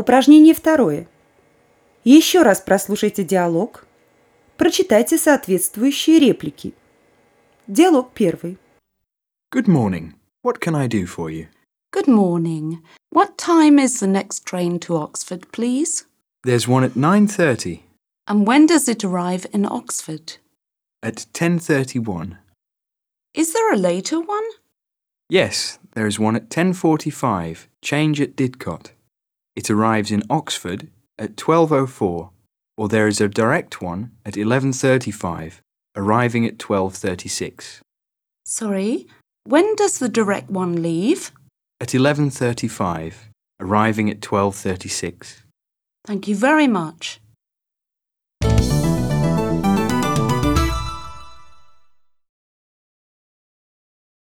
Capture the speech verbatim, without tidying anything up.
Упражнение второе. Еще раз прослушайте диалог. Прочитайте соответствующие реплики. Диалог первый. Good morning. What can I do for you? Good morning. What time is the next train to Oxford, please? There's one at nine thirty. And when does it arrive in Oxford? At ten thirty-one. Is there a later one? Yes, there is one at ten forty-five, change at Didcot. It arrives in Oxford at twelve oh four, or there is a direct one at eleven thirty-five, arriving at twelve thirty-six. Sorry, when does the direct one leave? At eleven thirty-five, arriving at twelve thirty-six. Thank you very much.